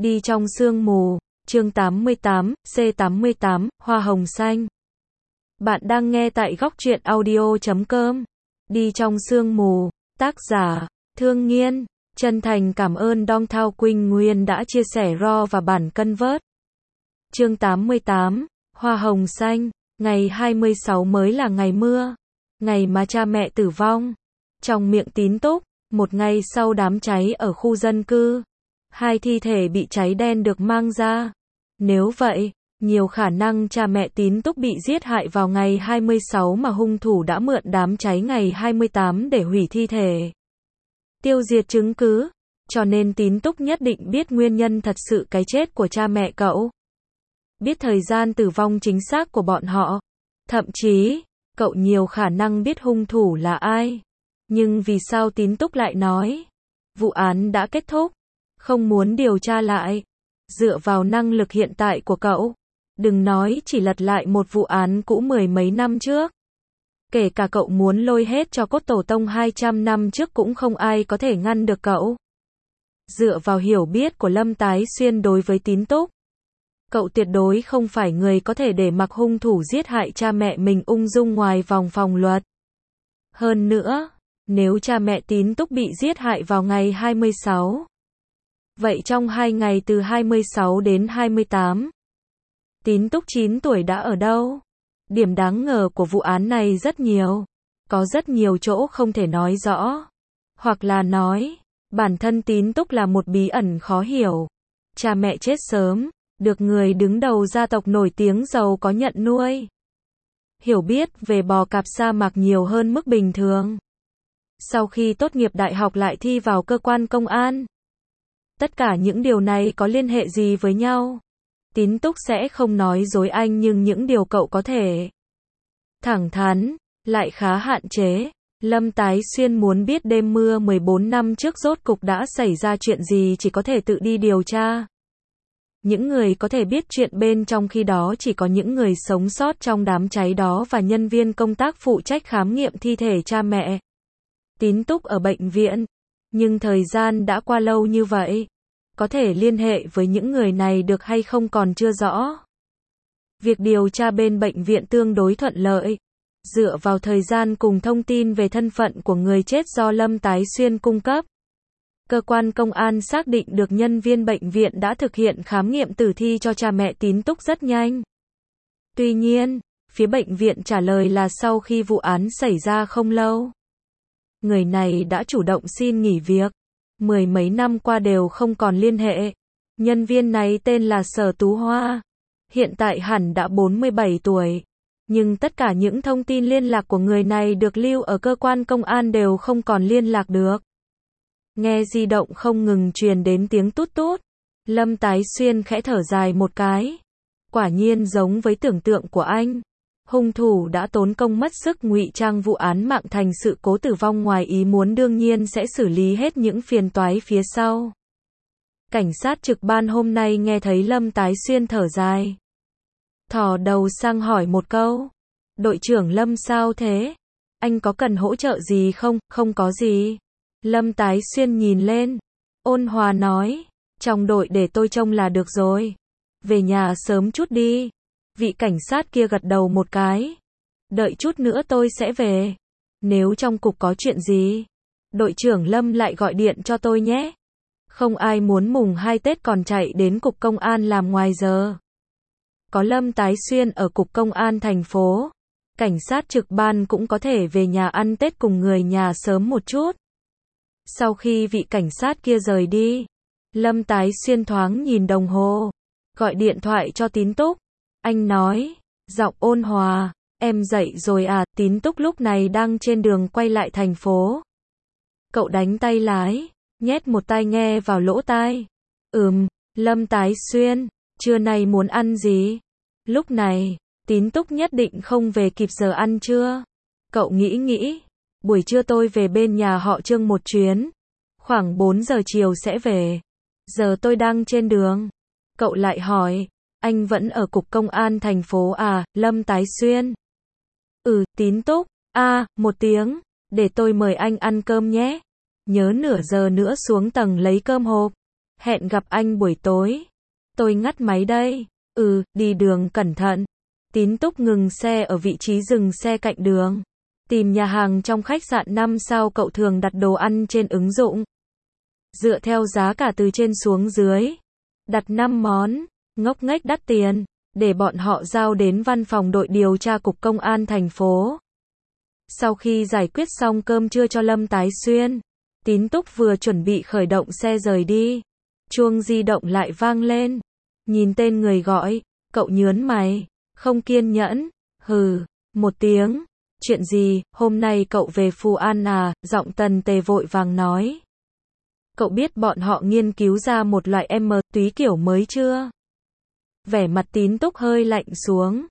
Đi trong sương mù, chương 88, C88, Hoa hồng xanh. Bạn đang nghe tại góc truyện audio.com. Đi trong sương mù, tác giả, Thương Nghiên. Chân thành cảm ơn Dong Thao Quỳnh Nguyên đã chia sẻ raw và bản convert. Chương 88, Hoa hồng xanh. Ngày 26 mới là ngày mưa. Ngày mà cha mẹ tử vong. Trong miệng Tín Túc, một ngày sau đám cháy ở khu dân cư. 2 thi thể bị cháy đen được mang ra. Nếu vậy, nhiều khả năng cha mẹ Tín Túc bị giết hại vào ngày 26 mà hung thủ đã mượn đám cháy ngày 28 để hủy thi thể. Tiêu diệt chứng cứ, cho nên Tín Túc nhất định biết nguyên nhân thật sự cái chết của cha mẹ cậu. Biết thời gian tử vong chính xác của bọn họ. Thậm chí, cậu nhiều khả năng biết hung thủ là ai. Nhưng vì sao Tín Túc lại nói vụ án đã kết thúc, không muốn điều tra lại? Dựa vào năng lực hiện tại của cậu, đừng nói chỉ lật lại một vụ án cũ 10 mấy năm trước. Kể cả cậu muốn lôi hết cho cốt tổ tông 200 năm trước cũng không ai có thể ngăn được cậu. Dựa vào hiểu biết của Lâm Tái Xuyên đối với Tín Túc, cậu tuyệt đối không phải người có thể để mặc hung thủ giết hại cha mẹ mình ung dung ngoài vòng phòng luật. Hơn nữa, nếu cha mẹ Tín Túc bị giết hại vào ngày 26, vậy trong 2 ngày từ 26 đến 28, Tín Túc 9 tuổi đã ở đâu? Điểm đáng ngờ của vụ án này rất nhiều. Có rất nhiều chỗ không thể nói rõ. Hoặc là nói, bản thân Tín Túc là một bí ẩn khó hiểu. Cha mẹ chết sớm, được người đứng đầu gia tộc nổi tiếng giàu có nhận nuôi. Hiểu biết về bò cạp sa mạc nhiều hơn mức bình thường. Sau khi tốt nghiệp đại học lại thi vào cơ quan công an. Tất cả những điều này có liên hệ gì với nhau? Tín Túc sẽ không nói dối anh, nhưng những điều cậu có thể thẳng thắn, lại khá hạn chế. Lâm Tái Xuyên muốn biết đêm mưa 14 năm trước rốt cục đã xảy ra chuyện gì chỉ có thể tự đi điều tra. Những người có thể biết chuyện bên trong khi đó chỉ có những người sống sót trong đám cháy đó và nhân viên công tác phụ trách khám nghiệm thi thể cha mẹ Tín Túc ở bệnh viện. Nhưng thời gian đã qua lâu như vậy, có thể liên hệ với những người này được hay không còn chưa rõ. Việc điều tra bên bệnh viện tương đối thuận lợi. Dựa vào thời gian cùng thông tin về thân phận của người chết do Lâm Tái Xuyên cung cấp, cơ quan công an xác định được nhân viên bệnh viện đã thực hiện khám nghiệm tử thi cho cha mẹ Tín Túc rất nhanh. Tuy nhiên, phía bệnh viện trả lời là sau khi vụ án xảy ra không lâu, người này đã chủ động xin nghỉ việc. 10 mấy năm qua đều không còn liên hệ. Nhân viên này tên là Sở Tú Hoa. Hiện tại hẳn đã 47 tuổi. Nhưng tất cả những thông tin liên lạc của người này được lưu ở cơ quan công an đều không còn liên lạc được. Nghe di động không ngừng truyền đến tiếng tút tút. Lâm Tái Xuyên khẽ thở dài một cái. Quả nhiên giống với tưởng tượng của anh. Hung thủ đã tốn công mất sức ngụy trang vụ án mạng thành sự cố tử vong ngoài ý muốn, đương nhiên sẽ xử lý hết những phiền toái phía sau. Cảnh sát trực ban hôm nay nghe thấy Lâm Tái Xuyên thở dài, thò đầu sang hỏi một câu. Đội trưởng Lâm sao thế? Anh có cần hỗ trợ gì không? Không có gì. Lâm Tái Xuyên nhìn lên, ôn hòa nói, trong đội để tôi trông là được rồi. Về nhà sớm chút đi. Vị cảnh sát kia gật đầu một cái. Đợi chút nữa tôi sẽ về. Nếu trong cục có chuyện gì, đội trưởng Lâm lại gọi điện cho tôi nhé. Không ai muốn mùng 2 Tết còn chạy đến cục công an làm ngoài giờ. Có Lâm Tái Xuyên ở cục công an thành phố, cảnh sát trực ban cũng có thể về nhà ăn Tết cùng người nhà sớm một chút. Sau khi vị cảnh sát kia rời đi, Lâm Tái Xuyên thoáng nhìn đồng hồ, gọi điện thoại cho Tín Túc. Anh nói, giọng ôn hòa, em dậy rồi à? Tín Túc lúc này đang trên đường quay lại thành phố. Cậu đánh tay lái, nhét một tai nghe vào lỗ tai. Lâm Tái Xuyên, trưa nay muốn ăn gì? Lúc này, Tín Túc nhất định không về kịp giờ ăn trưa. Cậu nghĩ, buổi trưa tôi về bên nhà họ Trương một chuyến. Khoảng 4 giờ chiều sẽ về. Giờ tôi đang trên đường. Cậu lại hỏi, anh vẫn ở cục công an thành phố à? Lâm Tái Xuyên. Tín Túc. Một tiếng. Để tôi mời anh ăn cơm nhé. Nhớ nửa giờ nữa xuống tầng lấy cơm hộp. Hẹn gặp anh buổi tối. Tôi ngắt máy đây. Đi đường cẩn thận. Tín Túc ngừng xe ở vị trí dừng xe cạnh đường. Tìm nhà hàng trong khách sạn 5 sao cậu thường đặt đồ ăn trên ứng dụng. Dựa theo giá cả từ trên xuống dưới. Đặt 5 món, ngốc nghếch đắt tiền, để bọn họ giao đến văn phòng đội điều tra cục công an thành phố. Sau khi giải quyết xong cơm trưa cho Lâm Tái Xuyên, Tín Túc vừa chuẩn bị khởi động xe rời đi. Chuông di động lại vang lên. Nhìn tên người gọi, cậu nhớn mày, không kiên nhẫn, một tiếng. Chuyện gì, hôm nay cậu về Phú An à, giọng Tần Tề vội vàng nói. Cậu biết bọn họ nghiên cứu ra một loại túy kiểu mới chưa? Vẻ mặt Tín Túc hơi lạnh xuống.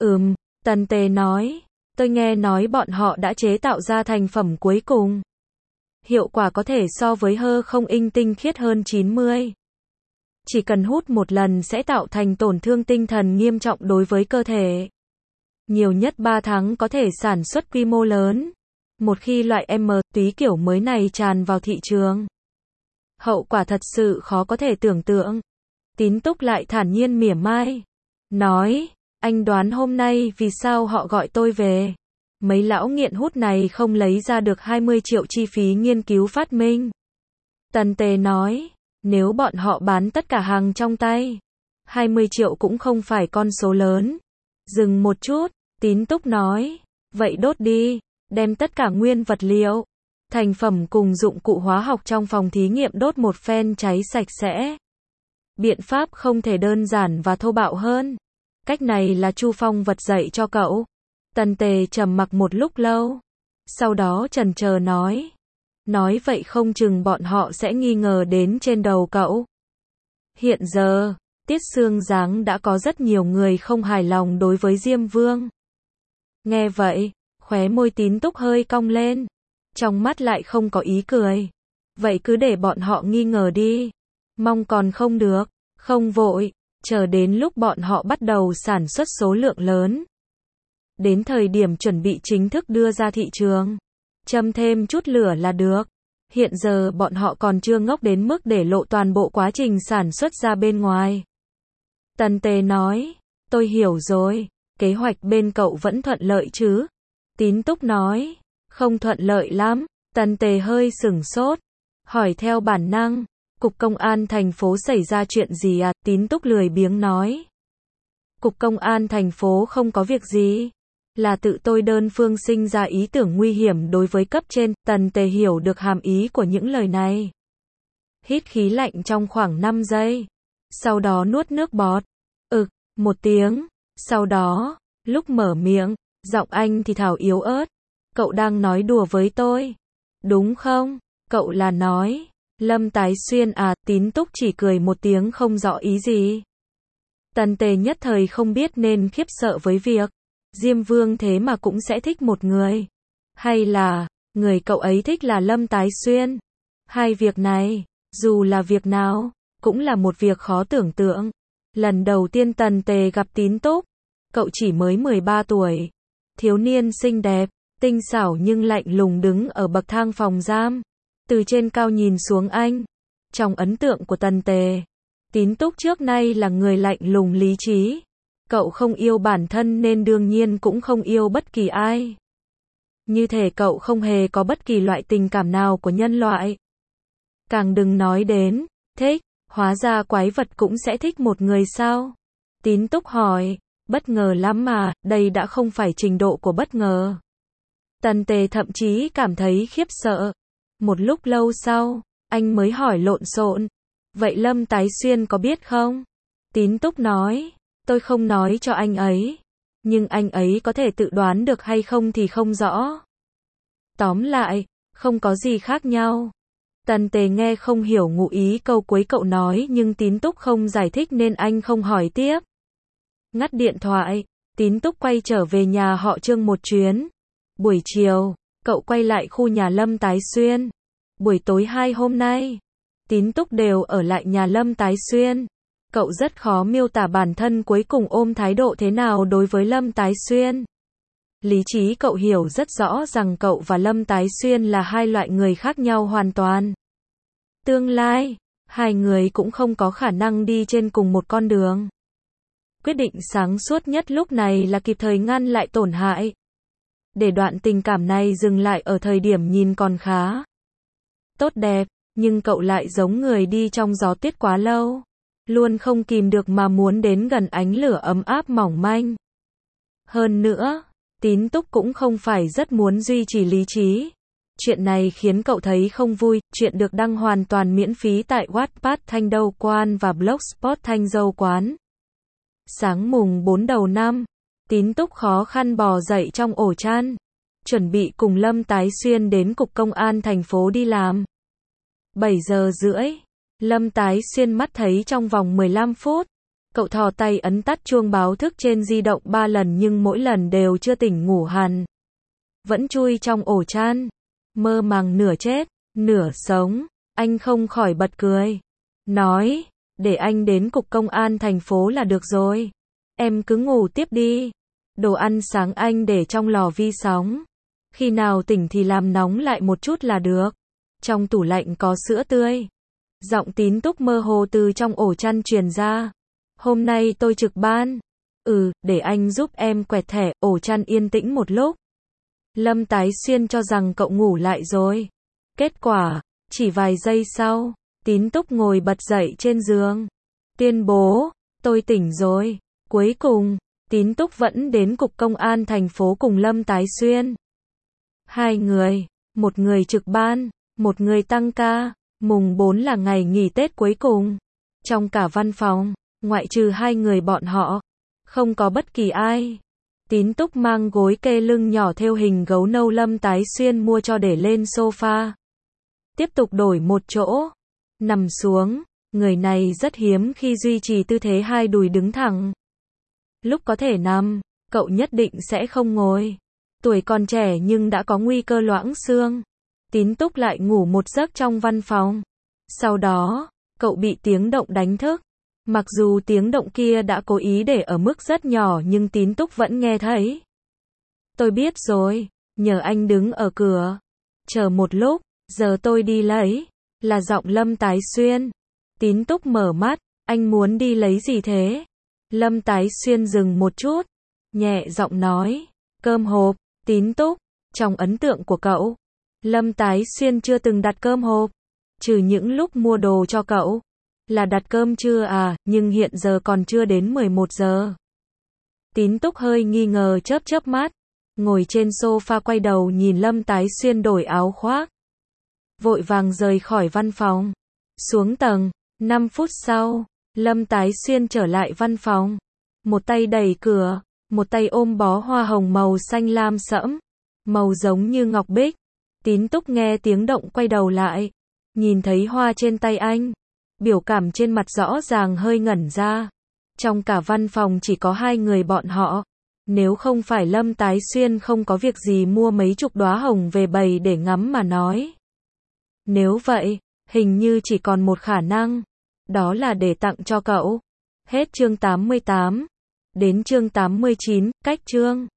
Tần Tề nói, tôi nghe nói bọn họ đã chế tạo ra thành phẩm cuối cùng. Hiệu quả có thể so với không tinh khiết hơn 90. Chỉ cần hút một lần sẽ tạo thành tổn thương tinh thần nghiêm trọng đối với cơ thể. Nhiều nhất 3 tháng có thể sản xuất quy mô lớn. Một khi loại túy kiểu mới này tràn vào thị trường, hậu quả thật sự khó có thể tưởng tượng. Tín Túc lại thản nhiên mỉa mai. Nói, anh đoán hôm nay vì sao họ gọi tôi về. Mấy lão nghiện hút này không lấy ra được 20 triệu chi phí nghiên cứu phát minh. Tần Tề nói, nếu bọn họ bán tất cả hàng trong tay, 20 triệu cũng không phải con số lớn. Dừng một chút, Tín Túc nói, vậy đốt đi, đem tất cả nguyên vật liệu, thành phẩm cùng dụng cụ hóa học trong phòng thí nghiệm đốt một phen cháy sạch sẽ. Biện pháp không thể đơn giản và thô bạo hơn. Cách này là Chu Phong vật dạy cho cậu. Tần Tề trầm mặc một lúc lâu. Sau đó chần chờ nói. Nói vậy không chừng bọn họ sẽ nghi ngờ đến trên đầu cậu. Hiện giờ, Tiết Sương Giáng đã có rất nhiều người không hài lòng đối với Diêm Vương. Nghe vậy, khóe môi Tín Túc hơi cong lên. Trong mắt lại không có ý cười. Vậy cứ để bọn họ nghi ngờ đi. Mong còn không được, không vội, chờ đến lúc bọn họ bắt đầu sản xuất số lượng lớn. Đến thời điểm chuẩn bị chính thức đưa ra thị trường, châm thêm chút lửa là được. Hiện giờ bọn họ còn chưa ngốc đến mức để lộ toàn bộ quá trình sản xuất ra bên ngoài. Tần Tề nói, tôi hiểu rồi, kế hoạch bên cậu vẫn thuận lợi chứ? Tín Túc nói, không thuận lợi lắm. Tần Tề hơi sửng sốt, hỏi theo bản năng, Cục Công an thành phố xảy ra chuyện gì à? Tín Túc lười biếng nói. Cục Công an thành phố không có việc gì. Là tự tôi đơn phương sinh ra ý tưởng nguy hiểm đối với cấp trên. Tần Tề hiểu được hàm ý của những lời này. Hít khí lạnh trong khoảng 5 giây. Sau đó nuốt nước bọt. Một tiếng. Sau đó, lúc mở miệng, giọng anh thì thào yếu ớt. Cậu đang nói đùa với tôi. Đúng không? Cậu là nói. Lâm Tái Xuyên à? Tín Túc chỉ cười một tiếng không rõ ý gì. Tần Tề nhất thời không biết nên khiếp sợ với việc Diêm Vương thế mà cũng sẽ thích một người. Hay là, người cậu ấy thích là Lâm Tái Xuyên. Hai việc này, dù là việc nào, cũng là một việc khó tưởng tượng. Lần đầu tiên Tần Tề gặp Tín Túc, cậu chỉ mới 13 tuổi. Thiếu niên xinh đẹp, tinh xảo nhưng lạnh lùng đứng ở bậc thang phòng giam. Từ trên cao nhìn xuống anh. Trong ấn tượng của Tần Tề, Tín Túc trước nay là người lạnh lùng lý trí. Cậu không yêu bản thân nên đương nhiên cũng không yêu bất kỳ ai. Như thể cậu không hề có bất kỳ loại tình cảm nào của nhân loại. Càng đừng nói đến, thích, hóa ra quái vật cũng sẽ thích một người sao? Tín Túc hỏi, bất ngờ lắm mà, đây đã không phải trình độ của bất ngờ. Tần Tề thậm chí cảm thấy khiếp sợ. Một lúc lâu sau, anh mới hỏi lộn xộn. Vậy Lâm Tái Xuyên có biết không? Tín Túc nói, tôi không nói cho anh ấy. Nhưng anh ấy có thể tự đoán được hay không thì không rõ. Tóm lại, không có gì khác nhau. Tần Tề nghe không hiểu ngụ ý câu cuối cậu nói nhưng Tín Túc không giải thích nên anh không hỏi tiếp. Ngắt điện thoại, Tín Túc quay trở về nhà họ Trương một chuyến. Buổi chiều, cậu quay lại khu nhà Lâm Tái Xuyên. Buổi tối 2 hôm nay, Tín Túc đều ở lại nhà Lâm Tái Xuyên. Cậu rất khó miêu tả bản thân cuối cùng ôm thái độ thế nào đối với Lâm Tái Xuyên. Lý trí cậu hiểu rất rõ rằng cậu và Lâm Tái Xuyên là hai loại người khác nhau hoàn toàn. Tương lai, Hai người cũng không có khả năng đi trên cùng một con đường. Quyết định sáng suốt nhất lúc này là kịp thời ngăn lại tổn hại. Để đoạn tình cảm này dừng lại ở thời điểm nhìn còn khá tốt đẹp, nhưng cậu lại giống người đi trong gió tuyết quá lâu. Luôn không kìm được mà muốn đến gần ánh lửa ấm áp mỏng manh. Hơn nữa, Tín Túc cũng không phải rất muốn duy trì lý trí. Chuyện này khiến cậu thấy không vui. Chuyện được đăng hoàn toàn miễn phí tại Wattpad Thanh Đâu Quan và Blogspot Thanh Dâu Quán. Sáng mùng 4 đầu năm, Tín Túc khó khăn bò dậy trong ổ chăn, chuẩn bị cùng Lâm Tái Xuyên đến cục công an thành phố đi làm. 7 giờ rưỡi, Lâm Tái Xuyên mắt thấy trong vòng 15 phút. Cậu thò tay ấn tắt chuông báo thức trên di động 3 lần nhưng mỗi lần đều chưa tỉnh ngủ hẳn. Vẫn chui trong ổ chăn, mơ màng nửa chết, nửa sống. Anh không khỏi bật cười. Nói, để anh đến cục công an thành phố là được rồi. Em cứ ngủ tiếp đi. Đồ ăn sáng anh để trong lò vi sóng. Khi nào tỉnh thì làm nóng lại một chút là được. Trong tủ lạnh có sữa tươi. Giọng Tín Túc mơ hồ từ trong ổ chăn truyền ra. Hôm nay tôi trực ban. Để anh giúp em quẹt thẻ. Ổ chăn yên tĩnh một lúc. Lâm Tái Xuyên cho rằng cậu ngủ lại rồi. Kết quả, chỉ vài giây sau, Tín Túc ngồi bật dậy trên giường. Tuyên bố, tôi tỉnh rồi. Cuối cùng, Tín Túc vẫn đến cục công an thành phố cùng Lâm Tái Xuyên. Hai người, một người trực ban, một người tăng ca. Mùng 4 là ngày nghỉ Tết cuối cùng. Trong cả văn phòng, ngoại trừ hai người bọn họ, không có bất kỳ ai. Tín Túc mang gối kê lưng nhỏ thêu hình gấu nâu Lâm Tái Xuyên mua cho để lên sofa. Tiếp tục đổi một chỗ. Nằm xuống, người này rất hiếm khi duy trì tư thế hai đùi đứng thẳng. Lúc có thể nằm, cậu nhất định sẽ không ngồi. Tuổi còn trẻ nhưng đã có nguy cơ loãng xương. Tín Túc lại ngủ một giấc trong văn phòng. Sau đó, cậu bị tiếng động đánh thức. Mặc dù tiếng động kia đã cố ý để ở mức rất nhỏ nhưng Tín Túc vẫn nghe thấy. Tôi biết rồi, nhờ anh đứng ở cửa. Chờ một lúc, giờ tôi đi lấy. Là giọng Lâm Tái Xuyên. Tín Túc mở mắt, anh muốn đi lấy gì thế? Lâm Tái Xuyên dừng một chút, nhẹ giọng nói, cơm hộp. Tín Túc, trong ấn tượng của cậu, Lâm Tái Xuyên chưa từng đặt cơm hộp, trừ những lúc mua đồ cho cậu. Là đặt cơm trưa à, nhưng hiện giờ còn chưa đến 11 giờ. Tín Túc hơi nghi ngờ chớp mắt, ngồi trên sofa quay đầu nhìn Lâm Tái Xuyên đổi áo khoác. Vội vàng rời khỏi văn phòng. Xuống tầng, 5 phút sau, Lâm Tái Xuyên trở lại văn phòng. Một tay đẩy cửa, một tay ôm bó hoa hồng màu xanh lam sẫm, màu giống như ngọc bích. Tín Túc nghe tiếng động quay đầu lại, nhìn thấy hoa trên tay anh. Biểu cảm trên mặt rõ ràng hơi ngẩn ra. Trong cả văn phòng chỉ có hai người bọn họ. Nếu không phải Lâm Tái Xuyên không có việc gì mua mấy chục đóa hồng về bày để ngắm mà nói. Nếu vậy, hình như chỉ còn một khả năng. Đó là để tặng cho cậu. Hết chương 88. Đến chương 89, cách chương.